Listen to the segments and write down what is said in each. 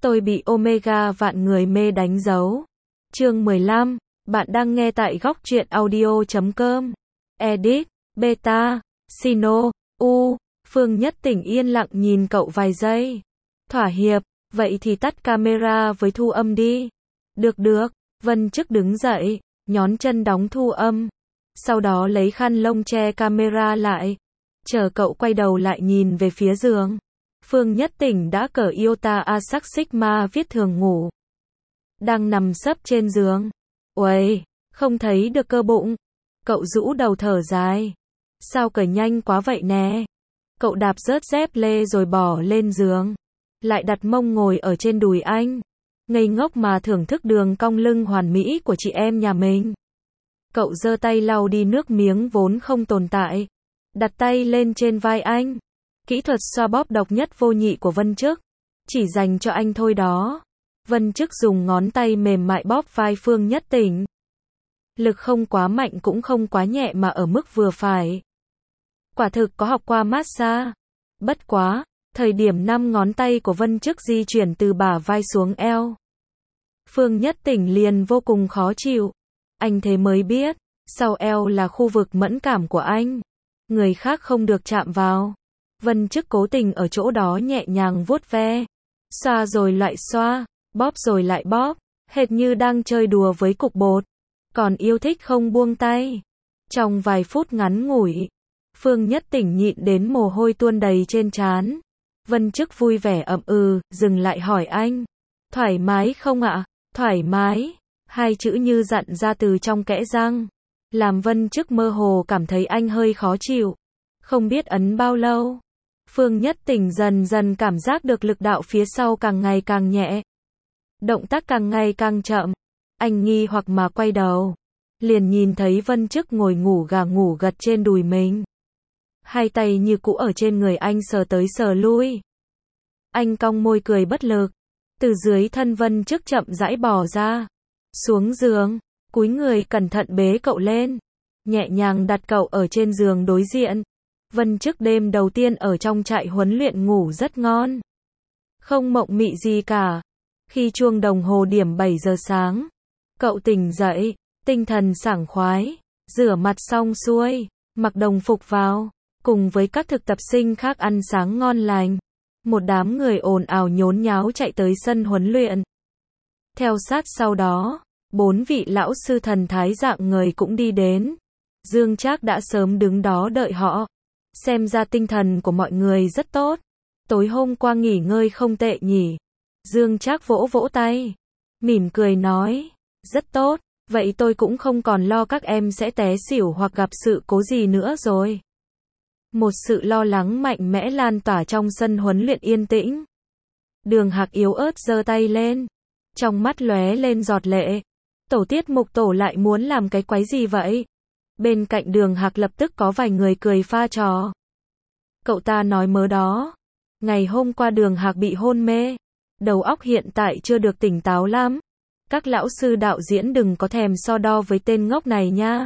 Tôi bị Omega vạn người mê đánh dấu. Chương 15, bạn đang nghe tại góc truyện audio.com. Edit, Beta, Sino, U. Phương Nhất Tỉnh yên lặng nhìn cậu vài giây. Thỏa hiệp, vậy thì tắt camera với thu âm đi. Được được, Vân Chức đứng dậy, nhón chân đóng thu âm. Sau đó lấy khăn lông che camera lại. Chờ cậu quay đầu lại nhìn về phía giường. Phương Nhất Tỉnh đã cởi Iota Asac Sigma viết thường ngủ. Đang nằm sấp trên giường. Uầy, không thấy được cơ bụng. Cậu rũ đầu thở dài. Sao cởi nhanh quá vậy nè? Cậu đạp rớt dép lê rồi bỏ lên giường. Lại đặt mông ngồi ở trên đùi anh. Ngây ngốc mà thưởng thức đường cong lưng hoàn mỹ của chị em nhà mình. Cậu giơ tay lau đi nước miếng vốn không tồn tại. Đặt tay lên trên vai anh. Kỹ thuật xoa bóp độc nhất vô nhị của Vân Chức. Chỉ dành cho anh thôi đó. Vân Chức dùng ngón tay mềm mại bóp vai Phương Nhất Tỉnh. Lực không quá mạnh cũng không quá nhẹ mà ở mức vừa phải. Quả thực có học qua massage. Bất quá, thời điểm 5 ngón tay của Vân Chức di chuyển từ bả vai xuống eo. Phương Nhất Tỉnh liền vô cùng khó chịu. Anh thế mới biết, sau eo là khu vực mẫn cảm của anh. Người khác không được chạm vào. Vân Chức cố tình ở chỗ đó nhẹ nhàng vuốt ve. Xoa rồi lại xoa, bóp rồi lại bóp. Hệt như đang chơi đùa với cục bột. Còn yêu thích không buông tay. Trong vài phút ngắn ngủi, Phương Nhất Tỉnh nhịn đến mồ hôi tuôn đầy trên trán. Vân Chức vui vẻ ậm dừng lại hỏi anh. Thoải mái không ạ? Thoải mái. Hai chữ như dặn ra từ trong kẽ răng. Làm Vân Chức mơ hồ cảm thấy anh hơi khó chịu. Không biết ấn bao lâu. Phương Nhất Tỉnh dần dần cảm giác được lực đạo phía sau càng ngày càng nhẹ. Động tác càng ngày càng chậm. Anh nghi hoặc mà quay đầu. Liền nhìn thấy Vân Chức ngồi ngủ gà ngủ gật trên đùi mình. Hai tay như cũ ở trên người anh sờ tới sờ lui. Anh cong môi cười bất lực. Từ dưới thân Vân Chức chậm rãi bò ra. Xuống giường, cúi người cẩn thận bế cậu lên. Nhẹ nhàng đặt cậu ở trên giường đối diện. Vân Chức đêm đầu tiên ở trong trại huấn luyện ngủ rất ngon. Không mộng mị gì cả. Khi chuông đồng hồ điểm 7 giờ sáng, cậu tỉnh dậy, tinh thần sảng khoái, rửa mặt xong xuôi, mặc đồng phục vào, cùng với các thực tập sinh khác ăn sáng ngon lành. Một đám người ồn ào nhốn nháo chạy tới sân huấn luyện. Theo sát sau đó, 4 vị lão sư thần thái dạng người cũng đi đến. Dương Trác đã sớm đứng đó đợi họ. Xem ra tinh thần của mọi người rất tốt. Tối hôm qua nghỉ ngơi không tệ nhỉ. Dương Trác vỗ vỗ tay. Mỉm cười nói. Rất tốt, vậy tôi cũng không còn lo các em sẽ té xỉu hoặc gặp sự cố gì nữa rồi. Một sự lo lắng mạnh mẽ lan tỏa trong sân huấn luyện yên tĩnh. Đường Hạc yếu ớt giơ tay lên. Trong mắt lóe lên giọt lệ. Tổ tiết mục tổ lại muốn làm cái quái gì vậy? Bên cạnh Đường Hạc lập tức có vài người cười pha trò. Cậu ta nói mớ đó. Ngày hôm qua Đường Hạc bị hôn mê. Đầu óc hiện tại chưa được tỉnh táo lắm. Các lão sư đạo diễn đừng có thèm so đo với tên ngốc này nha.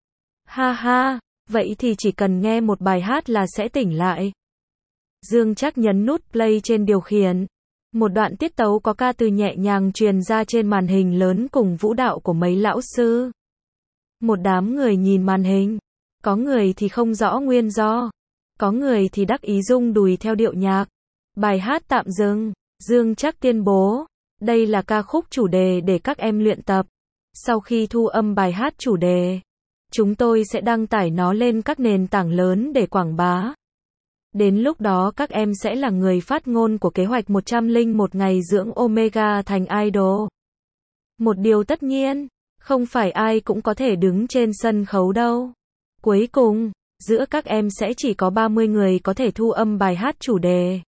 Ha ha, vậy thì chỉ cần nghe một bài hát là sẽ tỉnh lại. Dương Trác nhấn nút play trên điều khiển. Một đoạn tiết tấu có ca từ nhẹ nhàng truyền ra trên màn hình lớn cùng vũ đạo của mấy lão sư. Một đám người nhìn màn hình. Có người thì không rõ nguyên do. Có người thì đắc ý rung đùi theo điệu nhạc. Bài hát tạm dừng. Dương Trác tuyên bố. Đây là ca khúc chủ đề để các em luyện tập. Sau khi thu âm bài hát chủ đề, chúng tôi sẽ đăng tải nó lên các nền tảng lớn để quảng bá. Đến lúc đó các em sẽ là người phát ngôn của kế hoạch 101 ngày dưỡng Omega thành idol. Một điều tất nhiên, không phải ai cũng có thể đứng trên sân khấu đâu. Cuối cùng, giữa các em sẽ chỉ có 30 người có thể thu âm bài hát chủ đề.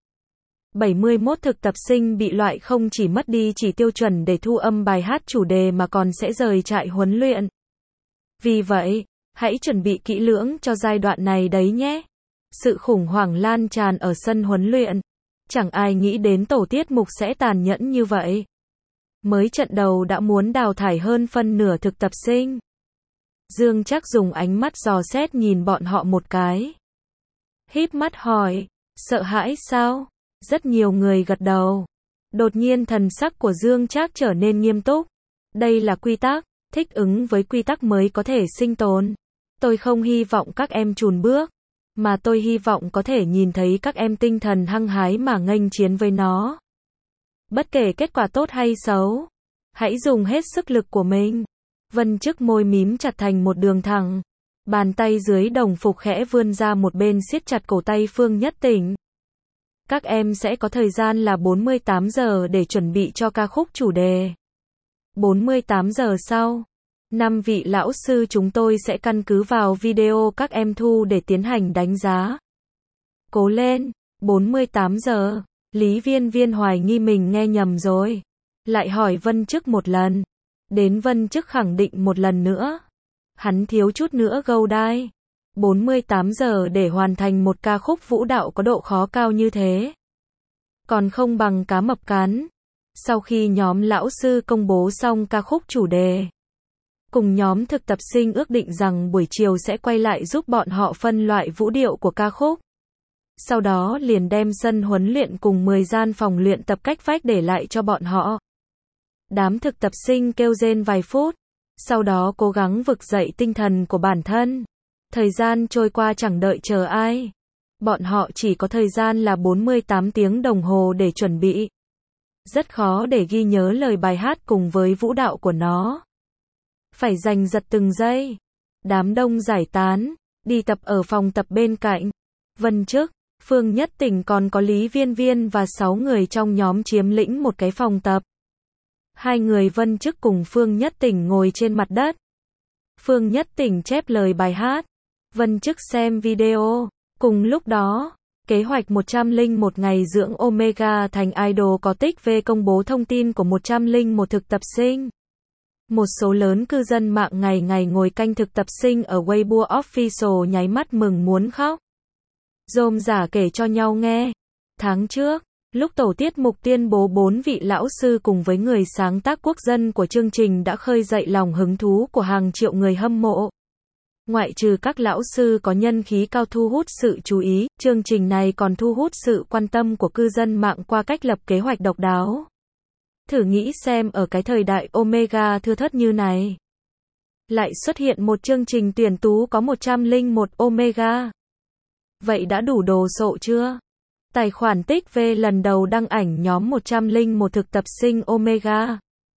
71 thực tập sinh bị loại không chỉ mất đi chỉ tiêu chuẩn để thu âm bài hát chủ đề mà còn sẽ rời trại huấn luyện. Vì vậy, hãy chuẩn bị kỹ lưỡng cho giai đoạn này đấy nhé. Sự khủng hoảng lan tràn ở sân huấn luyện. Chẳng ai nghĩ đến tổ tiết mục sẽ tàn nhẫn như vậy. Mới trận đầu đã muốn đào thải hơn phân nửa thực tập sinh. Dương Trác dùng ánh mắt dò xét nhìn bọn họ một cái. Híp mắt hỏi, sợ hãi sao? Rất nhiều người gật đầu. Đột nhiên thần sắc của Dương Trác trở nên nghiêm túc. Đây là quy tắc, thích ứng với quy tắc mới có thể sinh tồn. Tôi không hy vọng các em chùn bước, mà tôi hy vọng có thể nhìn thấy các em tinh thần hăng hái mà nghênh chiến với nó. Bất kể kết quả tốt hay xấu, hãy dùng hết sức lực của mình. Vân Chức môi mím chặt thành một đường thẳng. Bàn tay dưới đồng phục khẽ vươn ra một bên siết chặt cổ tay Phương Nhất Tỉnh. Các em sẽ có thời gian là 48 giờ để chuẩn bị cho ca khúc chủ đề. 48 giờ sau, 5 vị lão sư chúng tôi sẽ căn cứ vào video các em thu để tiến hành đánh giá. Cố lên, 48 giờ. Lý Viên Viên hoài nghi mình nghe nhầm rồi. Lại hỏi Vân Chức một lần. Đến Vân Chức khẳng định một lần nữa. Hắn thiếu chút nữa gâu đai. 48 giờ để hoàn thành một ca khúc vũ đạo có độ khó cao như thế. Còn không bằng cá mập cắn. Sau khi nhóm lão sư công bố xong ca khúc chủ đề, cùng nhóm thực tập sinh ước định rằng buổi chiều sẽ quay lại giúp bọn họ phân loại vũ điệu của ca khúc. Sau đó liền đem sân huấn luyện cùng 10 gian phòng luyện tập cách vách để lại cho bọn họ. Đám thực tập sinh kêu rên vài phút, sau đó cố gắng vực dậy tinh thần của bản thân. Thời gian trôi qua chẳng đợi chờ ai. Bọn họ chỉ có thời gian là 48 tiếng đồng hồ để chuẩn bị. Rất khó để ghi nhớ lời bài hát cùng với vũ đạo của nó. Phải giành giật từng giây. Đám đông giải tán, đi tập ở phòng tập bên cạnh. Vân Chức, Phương Nhất Tỉnh còn có Lý Viên Viên và 6 người trong nhóm chiếm lĩnh một cái phòng tập. Hai người Vân Chức cùng Phương Nhất Tỉnh ngồi trên mặt đất. Phương Nhất Tỉnh chép lời bài hát. Vân Chức xem video. Cùng lúc đó, kế hoạch 101 ngày dưỡng Omega thành idol có tích về công bố thông tin của 101 thực tập sinh. Một số lớn cư dân mạng ngày ngày ngồi canh thực tập sinh ở Weibo Official nháy mắt mừng muốn khóc. Rôm rả kể cho nhau nghe. Tháng trước, lúc tổ tiết mục tuyên bố 4 vị lão sư cùng với người sáng tác quốc dân của chương trình đã khơi dậy lòng hứng thú của hàng triệu người hâm mộ. Ngoại trừ các lão sư có nhân khí cao thu hút sự chú ý, chương trình này còn thu hút sự quan tâm của cư dân mạng qua cách lập kế hoạch độc đáo. Thử nghĩ xem ở cái thời đại Omega thưa thớt như này, lại xuất hiện một chương trình tuyển tú có 101 Omega. Vậy đã đủ đồ sộ chưa? Tài khoản tích về lần đầu đăng ảnh nhóm 101 thực tập sinh Omega.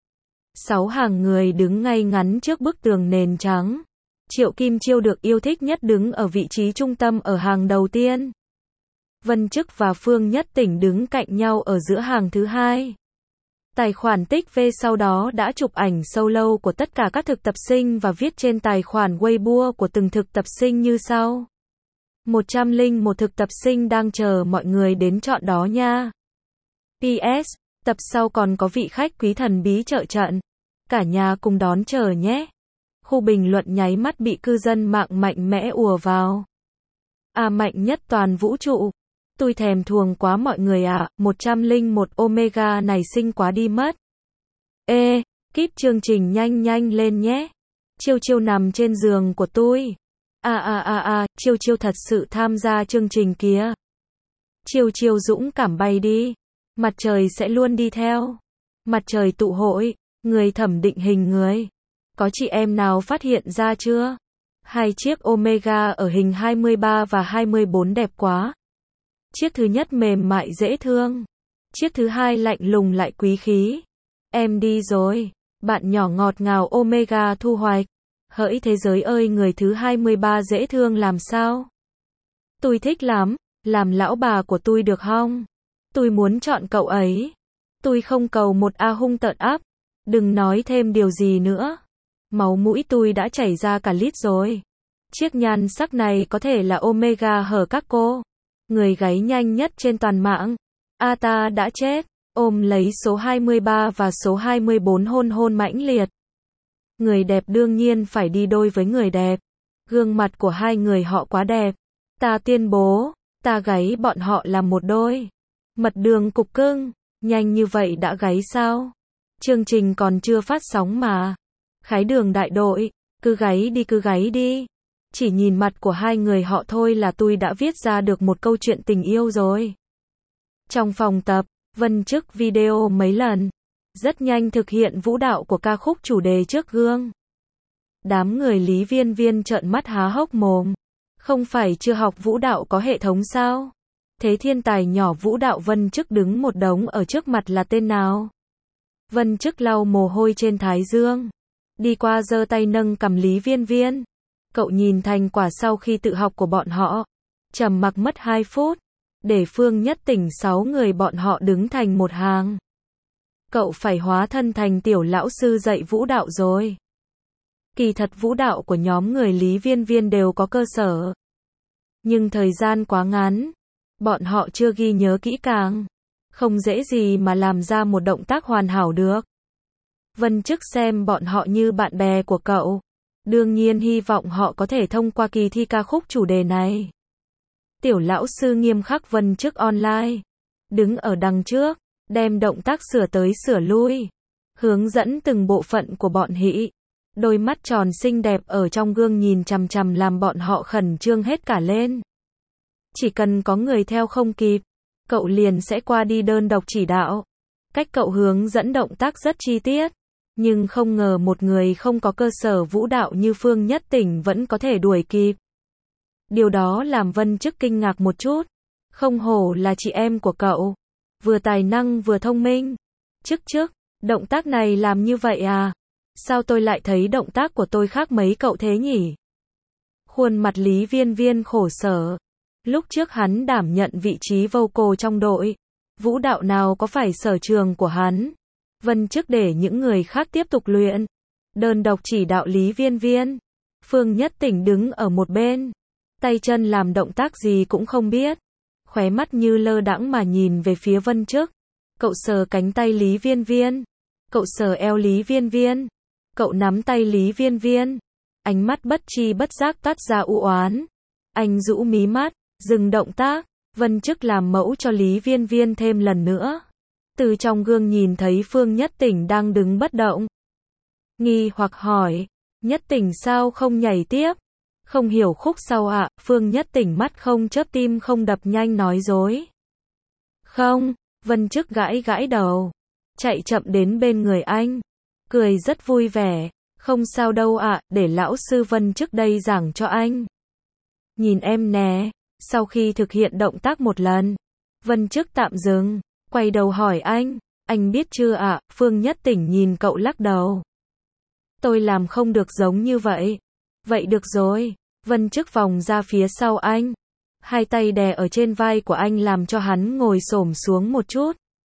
6 hàng người đứng ngay ngắn trước bức tường nền trắng. Triệu Kim Chiêu được yêu thích nhất đứng ở vị trí trung tâm ở hàng đầu tiên. Vân Chức và Phương Nhất Tỉnh đứng cạnh nhau ở giữa hàng thứ hai. Tài khoản tích về sau đó đã chụp ảnh solo của tất cả các thực tập sinh và viết trên tài khoản Weibo của từng thực tập sinh như sau. 101 thực tập sinh đang chờ mọi người đến chọn đó nha. PS, tập sau còn có vị khách quý thần bí trợ trận. Cả nhà cùng đón chờ nhé. Khu bình luận nháy mắt bị cư dân mạng mạnh mẽ ùa vào. Mạnh nhất toàn vũ trụ. Tôi thèm thuồng quá mọi người ạ, 101 Omega này xinh quá đi mất. Kíp chương trình nhanh nhanh lên nhé. Chiêu Chiêu nằm trên giường của tôi. Chiêu Chiêu thật sự tham gia chương trình kìa. Chiêu Chiêu dũng cảm bay đi. Mặt trời sẽ luôn đi theo. Mặt trời tụ hội, người thẩm định hình người. Có chị em nào phát hiện ra chưa? Hai chiếc Omega ở hình 23 và 24 đẹp quá. Chiếc thứ nhất mềm mại dễ thương. Chiếc thứ hai lạnh lùng lại quý khí. Em đi rồi. Bạn nhỏ ngọt ngào Omega thu hoạch. Hỡi thế giới ơi, người thứ 23 dễ thương làm sao? Tôi thích lắm. Làm lão bà của tôi được không? Tôi muốn chọn cậu ấy. Tôi không cầu một hung tợn áp. Đừng nói thêm điều gì nữa. Máu mũi tôi đã chảy ra cả lít rồi. Chiếc nhan sắc này có thể là Omega hở các cô. Người gáy nhanh nhất trên toàn mạng. Ta đã chết. Ôm lấy số 23 và số 24 hôn hôn mãnh liệt. Người đẹp đương nhiên phải đi đôi với người đẹp. Gương mặt của hai người họ quá đẹp. Ta tuyên bố, ta gáy bọn họ làm một đôi. Mật đường cục cưng, nhanh như vậy đã gáy sao? Chương trình còn chưa phát sóng mà. Khái Đường đại đội, cứ gáy đi. Chỉ nhìn mặt của hai người họ thôi là tôi đã viết ra được một câu chuyện tình yêu rồi. Trong phòng tập, Vân Chức video mấy lần. Rất nhanh thực hiện vũ đạo của ca khúc chủ đề trước gương. Đám người Lý Viên Viên trợn mắt há hốc mồm. Không phải chưa học vũ đạo có hệ thống sao? Thế thiên tài nhỏ vũ đạo Vân Chức đứng một đống ở trước mặt là tên nào? Vân Chức lau mồ hôi trên thái dương. Đi qua giơ tay nâng cầm Lý Viên Viên. Cậu nhìn thành quả sau khi tự học của bọn họ. Trầm mặc mất 2 phút. Để Phương Nhất Tỉnh 6 người bọn họ đứng thành một hàng. Cậu phải hóa thân thành tiểu lão sư dạy vũ đạo rồi. Kỳ thật vũ đạo của nhóm người Lý Viên Viên đều có cơ sở. Nhưng thời gian quá ngắn. Bọn họ chưa ghi nhớ kỹ càng. Không dễ gì mà làm ra một động tác hoàn hảo được. Vân Chức xem bọn họ như bạn bè của cậu. Đương nhiên hy vọng họ có thể thông qua kỳ thi ca khúc chủ đề này. Tiểu lão sư nghiêm khắc Vân Chức online. Đứng ở đằng trước, đem động tác sửa tới sửa lui. Hướng dẫn từng bộ phận của bọn hị. Đôi mắt tròn xinh đẹp ở trong gương nhìn chằm chằm làm bọn họ khẩn trương hết cả lên. Chỉ cần có người theo không kịp, cậu liền sẽ qua đi đơn độc chỉ đạo. Cách cậu hướng dẫn động tác rất chi tiết. Nhưng không ngờ một người không có cơ sở vũ đạo như Phương Nhất Tỉnh vẫn có thể đuổi kịp. Điều đó làm Vân Chức kinh ngạc một chút. Không hổ là chị em của cậu. Vừa tài năng vừa thông minh. Chức, động tác này làm như vậy à? Sao tôi lại thấy động tác của tôi khác mấy cậu thế nhỉ? Khuôn mặt Lý Viên Viên khổ sở. Lúc trước hắn đảm nhận vị trí vocal trong đội. Vũ đạo nào có phải sở trường của hắn? Vân Chức để những người khác tiếp tục luyện. Đơn độc chỉ đạo Lý Viên Viên. Phương Nhất Tỉnh đứng ở một bên. Tay chân làm động tác gì cũng không biết. Khóe mắt như lơ đãng mà nhìn về phía Vân Chức. Cậu sờ cánh tay Lý Viên Viên. Cậu sờ eo Lý Viên Viên. Cậu nắm tay Lý Viên Viên. Ánh mắt bất chi bất giác toát ra u oán. Anh rũ mí mắt, dừng động tác. Vân Chức làm mẫu cho Lý Viên Viên thêm lần nữa. Từ trong gương nhìn thấy Phương Nhất Tỉnh đang đứng bất động. Nghi hoặc hỏi, Nhất Tỉnh sao không nhảy tiếp? Không hiểu khúc sau ạ? Phương Nhất Tỉnh mắt không chớp tim không đập nhanh nói dối. Không, Vân Chức gãi gãi đầu. Chạy chậm đến bên người anh. Cười rất vui vẻ. Không sao đâu ạ, để lão sư Vân Chức đây giảng cho anh. Nhìn em nè. Sau khi thực hiện động tác một lần, Vân Chức tạm dừng. Quay đầu hỏi anh biết chưa ạ? Phương Nhất Tỉnh nhìn cậu lắc đầu. Tôi làm không được giống như vậy. Vậy được rồi. Vân Chức vòng ra phía sau anh. Hai tay đè ở trên vai của anh làm cho hắn ngồi xổm xuống một chút.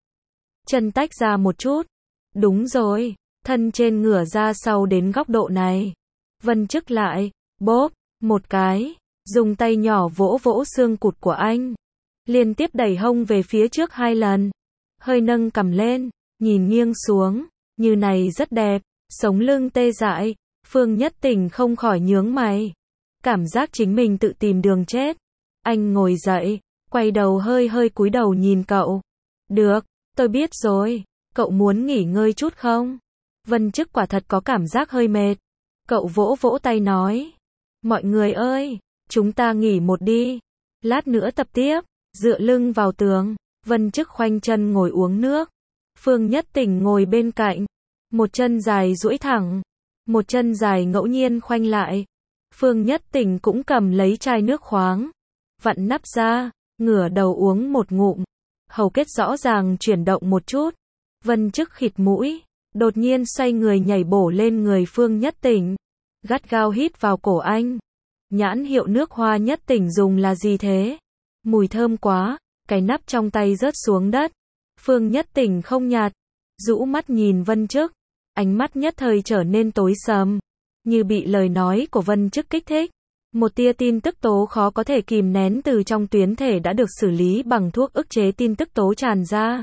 Chân tách ra một chút. Đúng rồi. Thân trên ngửa ra sau đến góc độ này. Vân Chức lại. Bóp. Một cái. Dùng tay nhỏ vỗ vỗ xương cụt của anh. Liên tiếp đẩy hông về phía trước 2 lần. Hơi nâng cằm lên. Nhìn nghiêng xuống. Như này rất đẹp. Sống lưng tê dại. Phương Nhất Tỉnh không khỏi nhướng mày. Cảm giác chính mình tự tìm đường chết. Anh ngồi dậy. Quay đầu hơi cúi đầu nhìn cậu. Được. Tôi biết rồi. Cậu muốn nghỉ ngơi chút không? Vân Chức quả thật có cảm giác hơi mệt. Cậu vỗ vỗ tay nói. Mọi người ơi. Chúng ta nghỉ một đi. Lát nữa tập tiếp. Dựa lưng vào tường. Vân Chức khoanh chân ngồi uống nước. Phương Nhất Tỉnh ngồi bên cạnh. Một chân dài duỗi thẳng. Một chân dài ngẫu nhiên khoanh lại. Phương Nhất Tỉnh cũng cầm lấy chai nước khoáng. Vặn nắp ra. Ngửa đầu uống một ngụm. Hầu kết rõ ràng chuyển động một chút. Vân Chức khịt mũi. Đột nhiên xoay người nhảy bổ lên người Phương Nhất Tỉnh. Gắt gao hít vào cổ anh. Nhãn hiệu nước Hoa Nhất Tỉnh dùng là gì thế? Mùi thơm quá. Cái nắp trong tay rớt xuống đất. Phương Nhất Tỉnh không nhạt. Rũ mắt nhìn Vân Chức. Ánh mắt nhất thời trở nên tối sầm. Như bị lời nói của Vân Chức kích thích. Một tia tin tức tố khó có thể kìm nén từ trong tuyến thể đã được xử lý bằng thuốc ức chế tin tức tố tràn ra.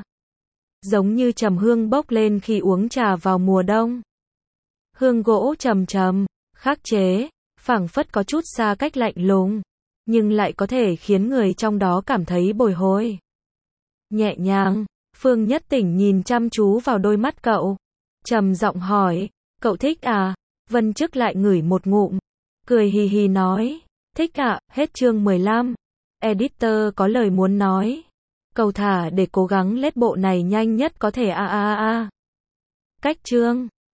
Giống như trầm hương bốc lên khi uống trà vào mùa đông. Hương gỗ trầm trầm, khắc chế, phảng phất có chút xa cách lạnh lùng, nhưng lại có thể khiến người trong đó cảm thấy bồi hồi. Nhẹ nhàng, Phương Nhất Tỉnh nhìn chăm chú vào đôi mắt cậu. Trầm giọng hỏi, cậu thích à? Vân Chức lại ngửi một ngụm. Cười hì hì nói, thích ạ, hết chương 15. Editor có lời muốn nói. Cầu thả để cố gắng lết bộ này nhanh nhất có thể a a a. Cách chương